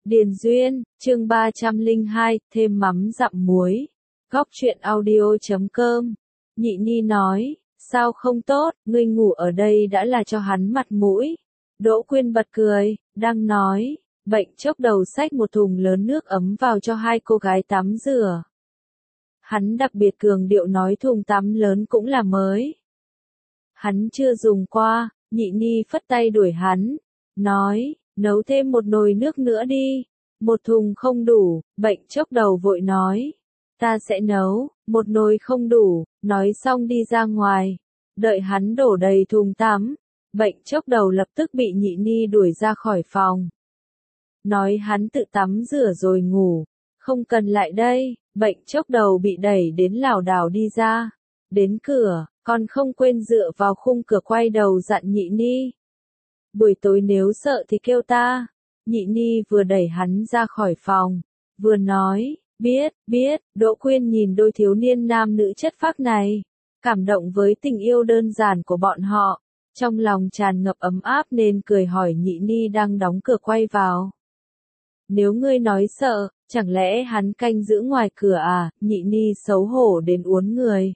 Điền Duyên, chương 302, thêm mắm dặm muối. Góc truyện audio.com. Nhị Ni nói, sao không tốt, ngươi ngủ ở đây đã là cho hắn mặt mũi. Đỗ Quyên bật cười, đang nói, bệnh chốc đầu xách một thùng lớn nước ấm vào cho hai cô gái tắm rửa. Hắn đặc biệt cường điệu nói thùng tắm lớn cũng là mới. Hắn chưa dùng qua, Nhị Ni phất tay đuổi hắn, nói, nấu thêm một nồi nước nữa đi. Một thùng không đủ, bệnh chốc đầu vội nói. Ta sẽ nấu, một nồi không đủ, nói xong đi ra ngoài. Đợi hắn đổ đầy thùng tắm, bệnh chốc đầu lập tức bị Nhị Ni đuổi ra khỏi phòng. Nói hắn tự tắm rửa rồi ngủ, không cần lại đây, bệnh chốc đầu bị đẩy đến lảo đảo đi ra. Đến cửa, còn không quên dựa vào khung cửa quay đầu dặn Nhị Ni. Buổi tối nếu sợ thì kêu ta. Nhị Ni vừa đẩy hắn ra khỏi phòng, vừa nói, biết, Đỗ Quyên nhìn đôi thiếu niên nam nữ chất phác này, cảm động với tình yêu đơn giản của bọn họ, trong lòng tràn ngập ấm áp nên cười hỏi Nhị Ni đang đóng cửa quay vào. Nếu ngươi nói sợ, chẳng lẽ hắn canh giữ ngoài cửa à? Nhị Ni xấu hổ đến uốn người.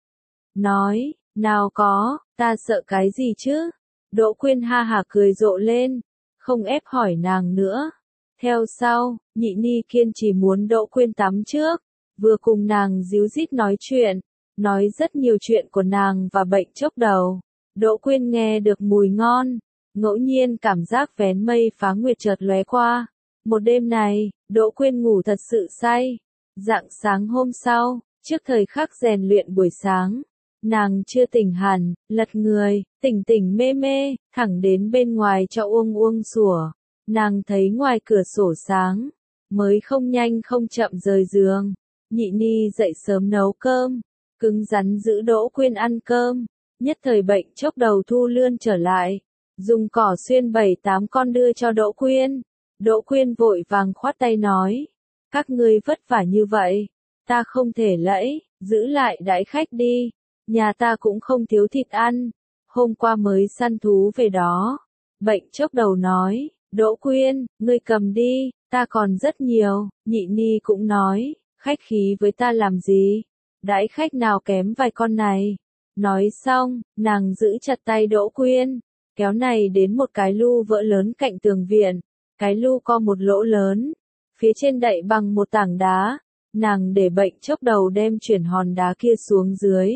Nói, nào có, ta sợ cái gì chứ? Đỗ Quyên ha hả cười rộ lên, không ép hỏi nàng nữa. Theo sau, Nhị Ni kiên trì muốn Đỗ Quyên tắm trước, vừa cùng nàng díu dít nói chuyện, nói rất nhiều chuyện của nàng và bệnh chốc đầu. Đỗ Quyên nghe được mùi ngon, ngẫu nhiên cảm giác vén mây phá nguyệt chợt lóe qua. Một đêm này, Đỗ Quyên ngủ thật sự say. Rạng sáng hôm sau, trước thời khắc rèn luyện buổi sáng, nàng chưa tỉnh hẳn, lật người, tỉnh mê mê, thẳng đến bên ngoài cho uông sủa. Nàng thấy ngoài cửa sổ sáng, mới không nhanh không chậm rời giường. Nhị Ni dậy sớm nấu cơm, cứng rắn giữ Đỗ Quyên ăn cơm. Nhất thời bệnh chốc đầu thu lươn trở lại, dùng cỏ xuyên 7-8 con đưa cho Đỗ Quyên. Đỗ Quyên vội vàng khoát tay nói, các ngươi vất vả như vậy, ta không thể lẫy, giữ lại đãi khách đi, nhà ta cũng không thiếu thịt ăn, hôm qua mới săn thú về đó. Bệnh chốc đầu nói, Đỗ Quyên, ngươi cầm đi, ta còn rất nhiều. Nhị Ni cũng nói, khách khí với ta làm gì, đãi khách nào kém vài con này. Nói xong, nàng giữ chặt tay Đỗ Quyên, kéo này đến một cái lu vỡ lớn cạnh tường viện. Cái lu có một lỗ lớn, phía trên đậy bằng một tảng đá, nàng để bệnh chốc đầu đem chuyển hòn đá kia xuống dưới.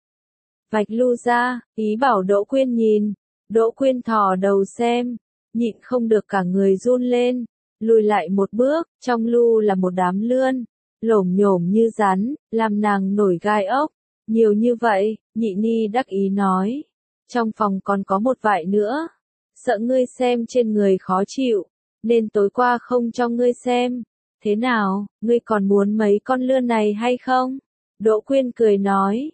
Vạch lu ra, ý bảo Đỗ Quyên nhìn. Đỗ Quyên thò đầu xem, nhịn không được cả người run lên, lùi lại một bước, trong lu là một đám lươn, lổm nhổm như rắn, làm nàng nổi gai ốc. Nhiều như vậy, Nhị Ni đắc ý nói, trong phòng còn có một vại nữa, sợ ngươi xem trên người khó chịu, nên tối qua không cho ngươi xem. Thế nào, ngươi còn muốn mấy con lươn này hay không? Đỗ Quyên cười nói,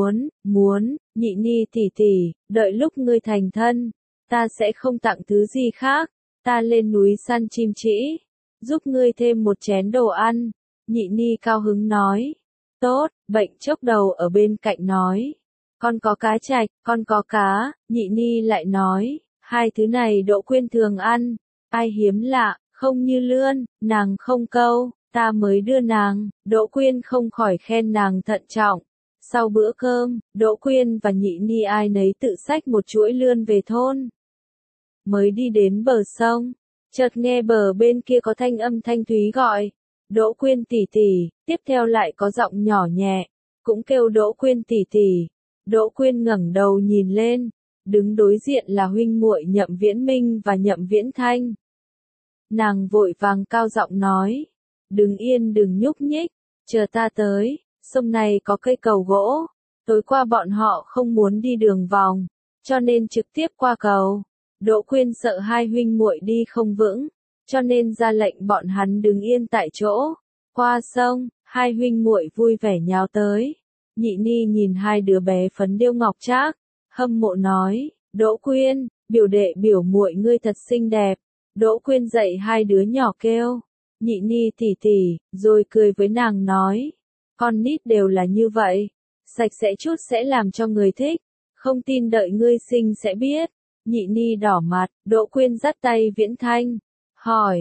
muốn, Nhị Ni tỷ tỷ, đợi lúc ngươi thành thân, ta sẽ không tặng thứ gì khác, ta lên núi săn chim trĩ, giúp ngươi thêm một chén đồ ăn. Nhị Ni cao hứng nói, tốt. Bệnh chốc đầu ở bên cạnh nói, con có cá trạch, con có cá. Nhị Ni lại nói, hai thứ này Đỗ Quyên thường ăn, ai hiếm lạ, không như lươn, nàng không câu, ta mới đưa nàng. Đỗ Quyên không khỏi khen nàng thận trọng. Sau bữa cơm, Đỗ Quyên và Nhị Ni ai nấy tự xách một chuỗi lươn về thôn. Mới đi đến bờ sông, chợt nghe bờ bên kia có thanh âm thanh thúy gọi, Đỗ Quyên tỷ tỷ, tiếp theo lại có giọng nhỏ nhẹ, cũng kêu Đỗ Quyên tỷ tỷ. Đỗ Quyên ngẩng đầu nhìn lên, đứng đối diện là huynh muội Nhậm Viễn Minh và Nhậm Viễn Thanh. Nàng vội vàng cao giọng nói, đứng yên đừng nhúc nhích, chờ ta tới, sông này có cây cầu gỗ, tối qua bọn họ không muốn đi đường vòng, cho nên trực tiếp qua cầu. Đỗ Quyên sợ hai huynh muội đi không vững, cho nên ra lệnh bọn hắn đứng yên tại chỗ. Qua sông, hai huynh muội vui vẻ nháo tới. Nhị Ni nhìn hai đứa bé phấn điêu ngọc trác, hâm mộ nói, Đỗ Quyên, biểu đệ biểu muội ngươi thật xinh đẹp. Đỗ Quyên dạy hai đứa nhỏ kêu, Nhị Ni tỷ tỷ, rồi cười với nàng nói, con nít đều là như vậy, sạch sẽ chút sẽ làm cho người thích, không tin đợi ngươi sinh sẽ biết. Nhị Ni đỏ mặt, Đỗ Quyên dắt tay Viễn Thanh, hỏi,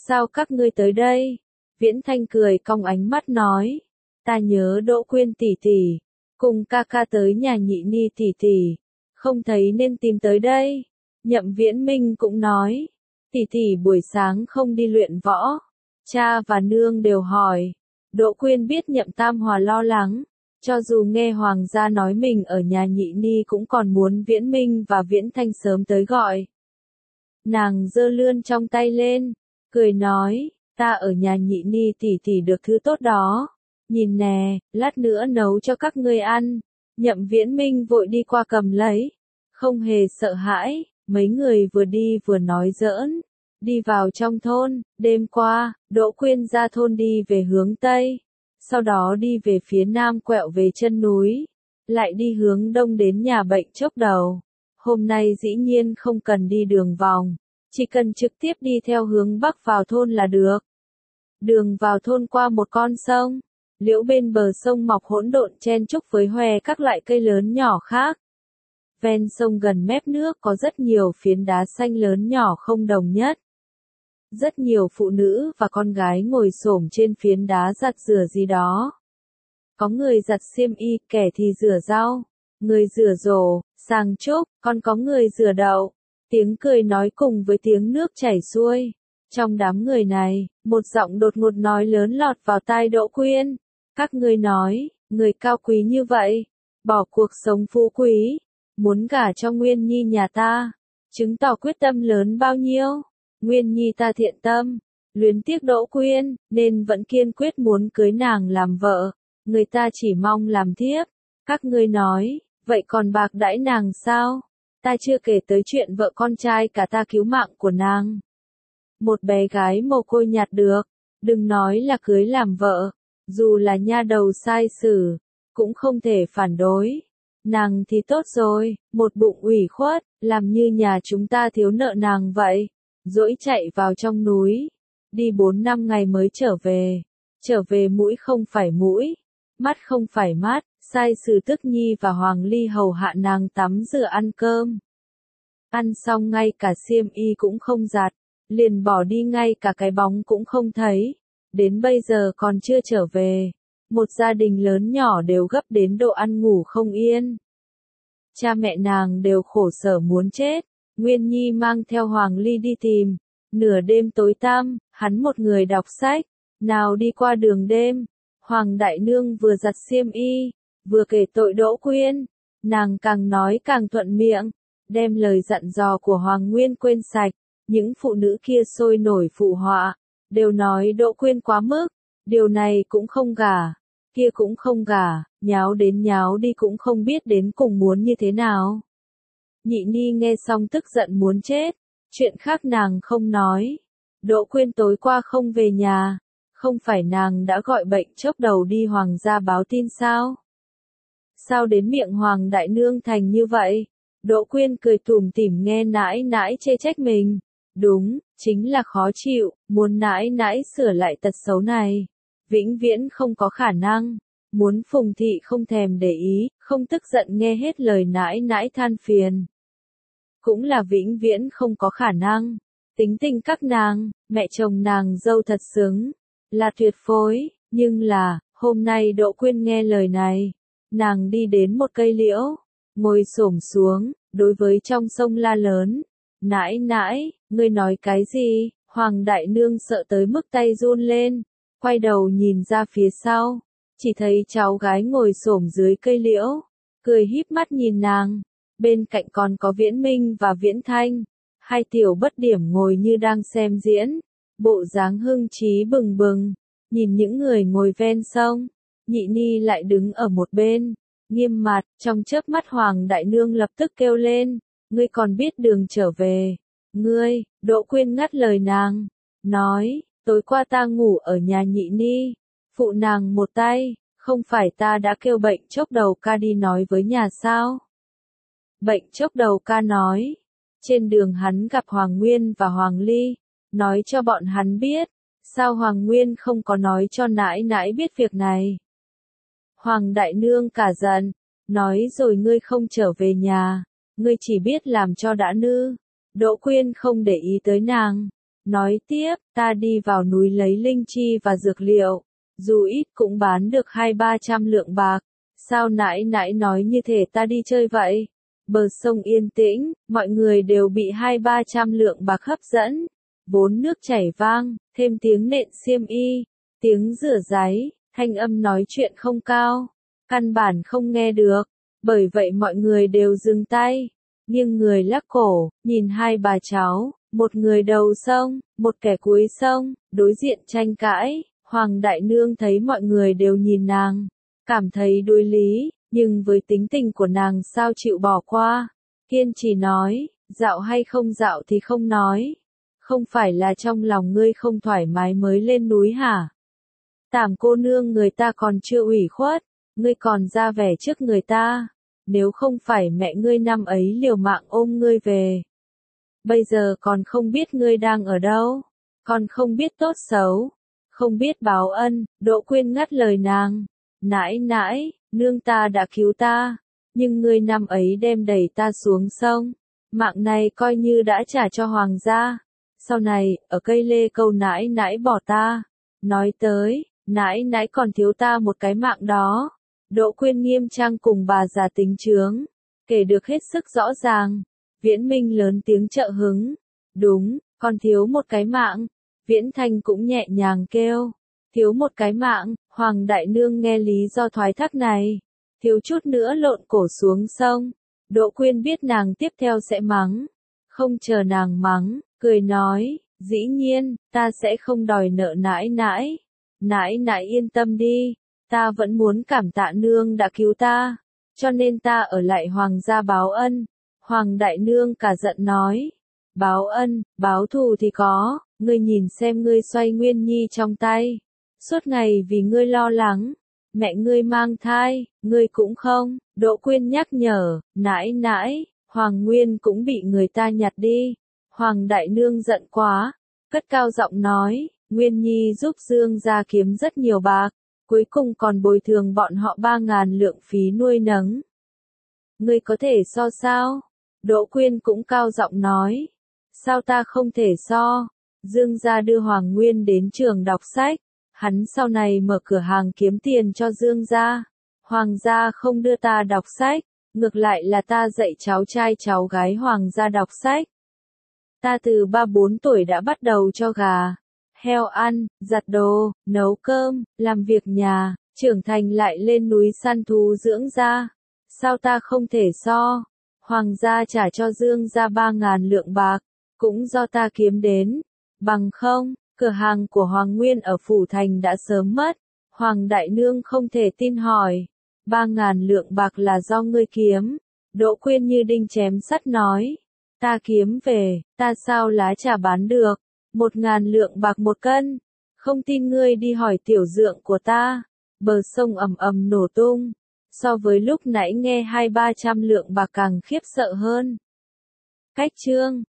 Sao các ngươi tới đây? Viễn Thanh cười cong ánh mắt nói. Ta nhớ Đỗ Quyên tỷ tỷ, cùng ca ca tới nhà Nhị Ni tỷ tỷ, không thấy nên tìm tới đây. Nhậm Viễn Minh cũng nói, tỷ tỷ buổi sáng không đi luyện võ. Cha và nương đều hỏi. Đỗ Quyên biết Nhậm Tam Hòa lo lắng, cho dù nghe hoàng gia nói mình ở nhà Nhị Ni cũng còn muốn Viễn Minh và Viễn Thanh sớm tới gọi. Nàng giơ lươn trong tay lên, cười nói, ta ở nhà Nhị Ni tỷ tỷ được thứ tốt đó. Nhìn nè, lát nữa nấu cho các ngươi ăn. Nhậm Viễn Minh vội đi qua cầm lấy, không hề sợ hãi, mấy người vừa đi vừa nói giỡn. Đi vào trong thôn, đêm qua, Đỗ Quyên ra thôn đi về hướng Tây, sau đó đi về phía Nam quẹo về chân núi, lại đi hướng Đông đến nhà bệnh chốc đầu. Hôm nay dĩ nhiên không cần đi đường vòng, chỉ cần trực tiếp đi theo hướng Bắc vào thôn là được. Đường vào thôn qua một con sông, liễu bên bờ sông mọc hỗn độn chen chúc với hòe các loại cây lớn nhỏ khác. Ven sông gần mép nước có rất nhiều phiến đá xanh lớn nhỏ không đồng nhất. Rất nhiều phụ nữ và con gái ngồi xổm trên phiến đá giặt rửa gì đó. Có người giặt xiêm y, kẻ thì rửa rau, người rửa rổ, sàng trúc, còn có người rửa đậu. Tiếng cười nói cùng với tiếng nước chảy xuôi. Trong đám người này, một giọng đột ngột nói lớn lọt vào tai Đỗ Quyên. Các ngươi nói, người cao quý như vậy, bỏ cuộc sống phú quý, muốn gả cho Nguyên Nhi nhà ta, chứng tỏ quyết tâm lớn bao nhiêu. Nguyên Nhi ta thiện tâm, luyến tiếc Đỗ Quyên, nên vẫn kiên quyết muốn cưới nàng làm vợ, người ta chỉ mong làm thiếp. Các ngươi nói, vậy còn bạc đãi nàng sao? Ta chưa kể tới chuyện vợ con trai cả ta cứu mạng của nàng. Một bé gái mồ côi nhặt được, đừng nói là cưới làm vợ, dù là nha đầu sai sử, cũng không thể phản đối. Nàng thì tốt rồi, một bụng ủy khuất, làm như nhà chúng ta thiếu nợ nàng vậy. Dỗi chạy vào trong núi, đi 4-5 ngày mới trở về mũi không phải mũi, mắt không phải mắt, sai sử Tức Nhi và Hoàng Ly hầu hạ nàng tắm rửa ăn cơm. Ăn xong ngay cả xiêm y cũng không giặt, liền bỏ đi ngay cả cái bóng cũng không thấy, đến bây giờ còn chưa trở về. Một gia đình lớn nhỏ đều gấp đến độ ăn ngủ không yên. Cha mẹ nàng đều khổ sở muốn chết. Nguyên Nhi mang theo Hoàng Ly đi tìm. Nửa đêm tối tăm, hắn một người đọc sách, nào đi qua đường đêm. Hoàng Đại Nương vừa giặt xiêm y, vừa kể tội Đỗ Quyên. Nàng càng nói càng thuận miệng, đem lời dặn dò của Hoàng Nguyên quên sạch. Những phụ nữ kia sôi nổi phụ họa, đều nói Đỗ Quyên quá mức, điều này cũng không gả, kia cũng không gả, nháo đến nháo đi cũng không biết đến cùng muốn như thế nào. Nhị Ni nghe xong tức giận muốn chết, chuyện khác nàng không nói. Đỗ Quyên tối qua không về nhà, không phải nàng đã gọi bệnh chốc đầu đi hoàng gia báo tin sao? Sao đến miệng Hoàng Đại Nương thành như vậy? Đỗ Quyên cười tủm tỉm nghe nãi nãi chê trách mình. Đúng, chính là khó chịu, muốn nãi nãi sửa lại tật xấu này. Vĩnh viễn không có khả năng. Muốn Phùng Thị không thèm để ý, không tức giận nghe hết lời nãi nãi than phiền. Cũng là vĩnh viễn không có khả năng. Tính tình các nàng, mẹ chồng nàng dâu thật xứng, là tuyệt phối, nhưng là, hôm nay Đỗ Quyên nghe lời này, nàng đi đến một cây liễu, ngồi xổm xuống, đối với trong sông la lớn, nãi nãi, ngươi nói cái gì? Hoàng Đại Nương sợ tới mức tay run lên, quay đầu nhìn ra phía sau, chỉ thấy cháu gái ngồi xổm dưới cây liễu, cười híp mắt nhìn nàng, bên cạnh còn có Viễn Minh và Viễn Thanh, hai tiểu bất điểm ngồi như đang xem diễn, bộ dáng hưng trí bừng bừng, nhìn những người ngồi ven sông, Nhị Ni lại đứng ở một bên, nghiêm mặt, trong chớp mắt Hoàng Đại Nương lập tức kêu lên, ngươi còn biết đường trở về, ngươi, Đỗ Quyên ngắt lời nàng, nói, tối qua ta ngủ ở nhà Nhị Ni, phụ nàng một tay, không phải ta đã kêu bệnh chốc đầu ca đi nói với nhà sao? Bệnh chốc đầu ca nói, trên đường hắn gặp Hoàng Nguyên và Hoàng Ly, nói cho bọn hắn biết, sao Hoàng Nguyên không có nói cho nãi nãi biết việc này. Hoàng Đại Nương cả giận, nói rồi ngươi không trở về nhà, ngươi chỉ biết làm cho đã nư. Đỗ Quyên không để ý tới nàng, Nói tiếp, ta đi vào núi lấy linh chi và dược liệu, dù ít cũng bán được 200-300 lượng bạc. Sao nãi nãi nói như thể ta đi chơi vậy? Bờ sông yên tĩnh, mọi người đều bị 200-300 lượng bạc hấp dẫn. Vốn nước chảy vang, thêm tiếng nện xiêm y, tiếng rửa ráy, thanh âm nói chuyện không cao, căn bản không nghe được. Bởi vậy mọi người đều dừng tay, nghiêng người lắc cổ, nhìn hai bà cháu, một người đầu sông, một kẻ cuối sông, đối diện tranh cãi. Hoàng đại nương thấy mọi người đều nhìn nàng, cảm thấy đối lý, nhưng với tính tình của nàng sao chịu bỏ qua. Kiên trì nói, dạo hay không dạo thì không nói. Không phải là trong lòng ngươi không thoải mái mới lên núi hả? Tảm cô nương người ta còn chưa ủy khuất, ngươi còn ra vẻ trước người ta. Nếu không phải mẹ ngươi năm ấy liều mạng ôm ngươi về, bây giờ còn không biết ngươi đang ở đâu, còn không biết tốt xấu, không biết báo ân. Đỗ Quyên ngắt lời nàng, nãi nãi, nương ta đã cứu ta, nhưng ngươi năm ấy đem đẩy ta xuống sông, mạng này coi như đã trả cho hoàng gia. Sau này, ở cây lê câu nãi nãi bỏ ta, nói tới, nãi nãi còn thiếu ta một cái mạng đó. Đỗ Quyên nghiêm trang cùng bà già tính chướng, kể được hết sức rõ ràng. Viễn Minh lớn tiếng trợ hứng, đúng, còn thiếu một cái mạng. Viễn Thanh cũng nhẹ nhàng kêu, thiếu một cái mạng. Hoàng đại nương nghe lý do thoái thác này, thiếu chút nữa lộn cổ xuống sông. Đỗ Quyên biết nàng tiếp theo sẽ mắng, không chờ nàng mắng, cười nói, dĩ nhiên, ta sẽ không đòi nợ nãi nãi. Nãi nãi yên tâm đi, ta vẫn muốn cảm tạ nương đã cứu ta, cho nên ta ở lại hoàng gia báo ân. Hoàng đại nương cả giận nói, báo ân, báo thù thì có, ngươi nhìn xem ngươi xoay Nguyên Nhi trong tay, suốt ngày vì ngươi lo lắng, mẹ ngươi mang thai, ngươi cũng không. Đỗ Quyên nhắc nhở, nãi nãi, Hoàng Nguyên cũng bị người ta nhặt đi. Hoàng đại nương giận quá, cất cao giọng nói, Nguyên Nhi giúp Dương gia kiếm rất nhiều bạc, cuối cùng còn bồi thường bọn họ 3.000 lượng phí nuôi nấng. Ngươi có thể so sao? Đỗ Quyên cũng cao giọng nói, sao ta không thể so? Dương gia đưa Hoàng Nguyên đến trường đọc sách, hắn sau này mở cửa hàng kiếm tiền cho Dương gia. Hoàng gia không đưa ta đọc sách, ngược lại là ta dạy cháu trai cháu gái Hoàng gia đọc sách. Ta từ 3-4 tuổi đã bắt đầu cho gà, heo ăn, giặt đồ, nấu cơm, làm việc nhà, trưởng thành lại lên núi săn thú dưỡng gia. Sao ta không thể so? Hoàng gia trả cho Dương gia 3.000 lượng bạc, cũng do ta kiếm đến. Bằng không, cửa hàng của Hoàng Nguyên ở Phủ Thành đã sớm mất. Hoàng đại nương không thể tin hỏi, 3.000 lượng bạc là do ngươi kiếm? Đỗ Quyên như đinh chém sắt nói, ta kiếm về, ta sao lá trà bán được, 1.000 lượng bạc một cân, không tin ngươi đi hỏi tiểu dượng của ta. Bờ sông ầm ầm nổ tung, so với lúc nãy nghe 200-300 lượng bạc càng khiếp sợ hơn. Cách chương